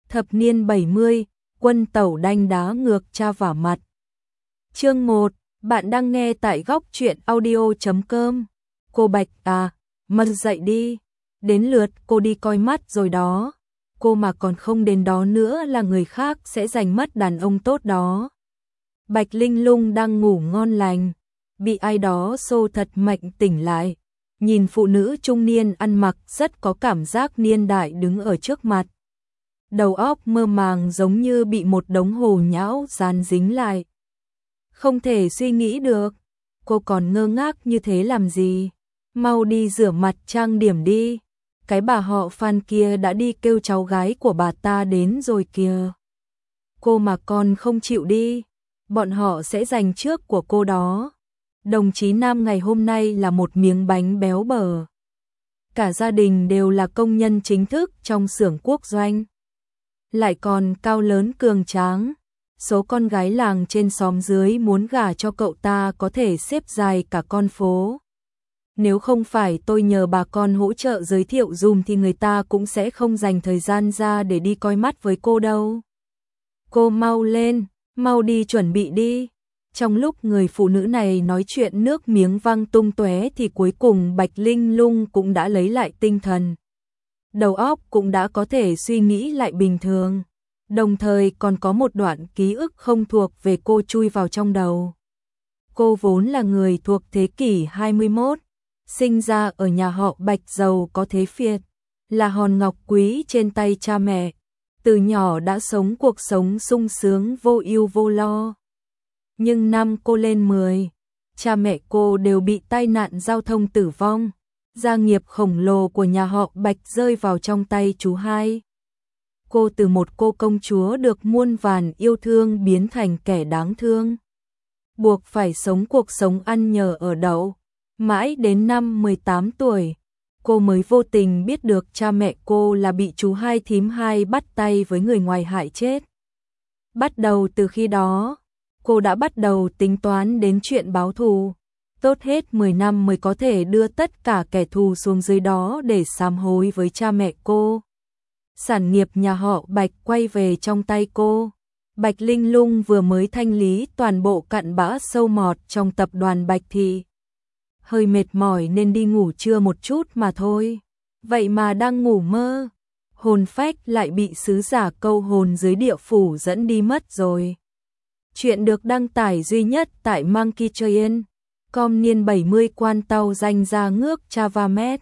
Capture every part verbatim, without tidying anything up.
Thập niên bảy mươi, quân tẩu đanh đá ngược cha vả mặt. Chương một, bạn đang nghe tại góc truyện audio chấm com. Cô Bạch à, mau dậy đi, đến lượt cô đi coi mắt rồi đó. Cô mà còn không đến đó nữa là người khác sẽ giành mất đàn ông tốt đó. Bạch Linh Lung đang ngủ ngon lành, bị ai đó xô thật mạnh tỉnh lại. Nhìn phụ nữ trung niên ăn mặc rất có cảm giác niên đại đứng ở trước mặt. Đầu óc mơ màng giống như bị một đống hồ nhão dán dính lại. Không thể suy nghĩ được, cô còn ngơ ngác như thế làm gì? Mau đi rửa mặt trang điểm đi. Cái bà họ Phan kia đã đi kêu cháu gái của bà ta đến rồi kìa. Cô mà con không chịu đi, bọn họ sẽ giành trước của cô đó. Đồng chí Nam ngày hôm nay là một miếng bánh béo bở. Cả gia đình đều là công nhân chính thức trong xưởng quốc doanh. Lại còn cao lớn cường tráng. Số con gái làng trên xóm dưới muốn gả cho cậu ta có thể xếp dài cả con phố. Nếu không phải tôi nhờ bà con hỗ trợ giới thiệu dùm thì người ta cũng sẽ không dành thời gian ra để đi coi mắt với cô đâu. Cô mau lên, mau đi chuẩn bị đi. Trong lúc người phụ nữ này nói chuyện nước miếng văng tung tóe thì cuối cùng Bạch Linh Lung cũng đã lấy lại tinh thần. Đầu óc cũng đã có thể suy nghĩ lại bình thường. Đồng thời còn có một đoạn ký ức không thuộc về cô chui vào trong đầu. Cô vốn là người thuộc thế kỷ hai mươi mốt, sinh ra ở nhà họ Bạch giàu có thế Việt, là hòn ngọc quý trên tay cha mẹ. Từ nhỏ đã sống cuộc sống sung sướng vô ưu vô lo. Nhưng năm cô lên mười, cha mẹ cô đều bị tai nạn giao thông tử vong. Gia nghiệp khổng lồ của nhà họ Bạch rơi vào trong tay chú hai. Cô từ một cô công chúa được muôn vàn yêu thương biến thành kẻ đáng thương. Buộc phải sống cuộc sống ăn nhờ ở đậu. Mãi đến năm mười tám tuổi, cô mới vô tình biết được cha mẹ cô là bị chú hai thím hai bắt tay với người ngoài hại chết. Bắt đầu từ khi đó, cô đã bắt đầu tính toán đến chuyện báo thù. Tốt hết mười năm mới có thể đưa tất cả kẻ thù xuống dưới đó để sám hối với cha mẹ cô. Sản nghiệp nhà họ Bạch quay về trong tay cô. Bạch Linh Lung vừa mới thanh lý toàn bộ cặn bã sâu mọt trong tập đoàn Bạch Thị. Hơi mệt mỏi nên đi ngủ trưa một chút mà thôi. Vậy mà đang ngủ mơ, hồn phách lại bị sứ giả câu hồn dưới địa phủ dẫn đi mất rồi. Chuyện được đăng tải duy nhất tại Monkey Train. Com niên bảy mươi quan tàu danh ra ngước Chavamet.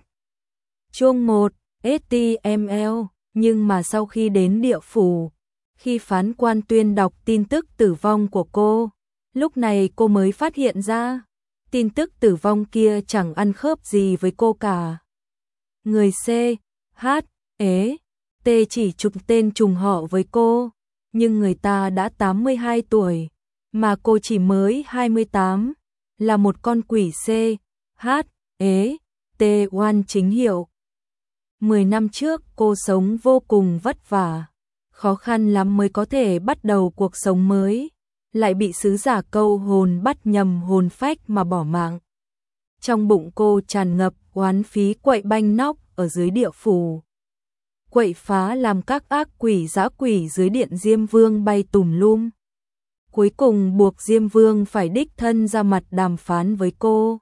Chương một, ét tê em lờ. Nhưng mà sau khi đến địa phủ, khi phán quan tuyên đọc tin tức tử vong của cô, lúc này cô mới phát hiện ra, tin tức tử vong kia chẳng ăn khớp gì với cô cả. Người C, H, E, T chỉ chụp tên trùng họ với cô, nhưng người ta đã tám mươi hai tuổi, mà cô chỉ mới hai mươi tám, là một con quỷ C, H, E, T oan chính hiệu. Mười năm trước cô sống vô cùng vất vả, khó khăn lắm mới có thể bắt đầu cuộc sống mới, lại bị sứ giả câu hồn bắt nhầm hồn phách mà bỏ mạng. Trong bụng cô tràn ngập oán phí quậy banh nóc ở dưới địa phủ. Quậy phá làm các ác quỷ dã quỷ dưới điện Diêm Vương bay tùm lum. Cuối cùng buộc Diêm Vương phải đích thân ra mặt đàm phán với cô.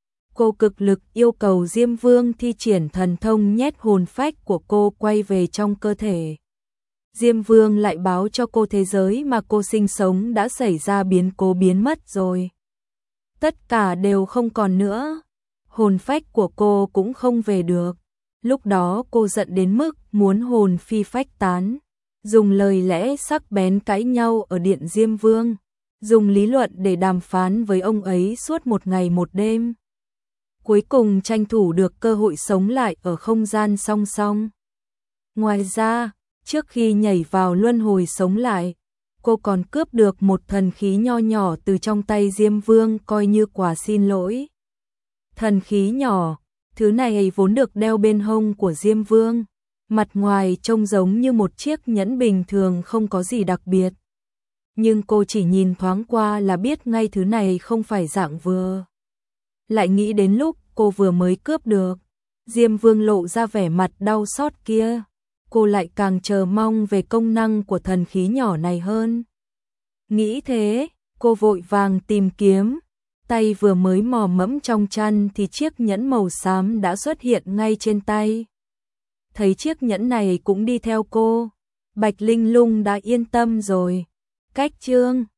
Cô cực lực yêu cầu Diêm Vương thi triển thần thông nhét hồn phách của cô quay về trong cơ thể. Diêm Vương lại báo cho cô thế giới mà cô sinh sống đã xảy ra biến cố biến mất rồi. Tất cả đều không còn nữa. Hồn phách của cô cũng không về được. Lúc đó cô giận đến mức muốn hồn phi phách tán. Dùng lời lẽ sắc bén cãi nhau ở điện Diêm Vương. Dùng lý luận để đàm phán với ông ấy suốt một ngày một đêm. Cuối cùng tranh thủ được cơ hội sống lại ở không gian song song. Ngoài ra, trước khi nhảy vào luân hồi sống lại, cô còn cướp được một thần khí nho nhỏ từ trong tay Diêm Vương coi như quà xin lỗi. Thần khí nhỏ, thứ này vốn được đeo bên hông của Diêm Vương, mặt ngoài trông giống như một chiếc nhẫn bình thường không có gì đặc biệt. Nhưng cô chỉ nhìn thoáng qua là biết ngay thứ này không phải dạng vừa. Lại nghĩ đến lúc cô vừa mới cướp được, Diêm Vương lộ ra vẻ mặt đau xót kia. cô lại càng chờ mong về công năng của thần khí nhỏ này hơn. Nghĩ thế, cô vội vàng tìm kiếm, tay vừa mới mò mẫm trong chăn thì chiếc nhẫn màu xám đã xuất hiện ngay trên tay. Thấy chiếc nhẫn này cũng đi theo cô, Bạch Linh Lung đã yên tâm rồi. Cách chương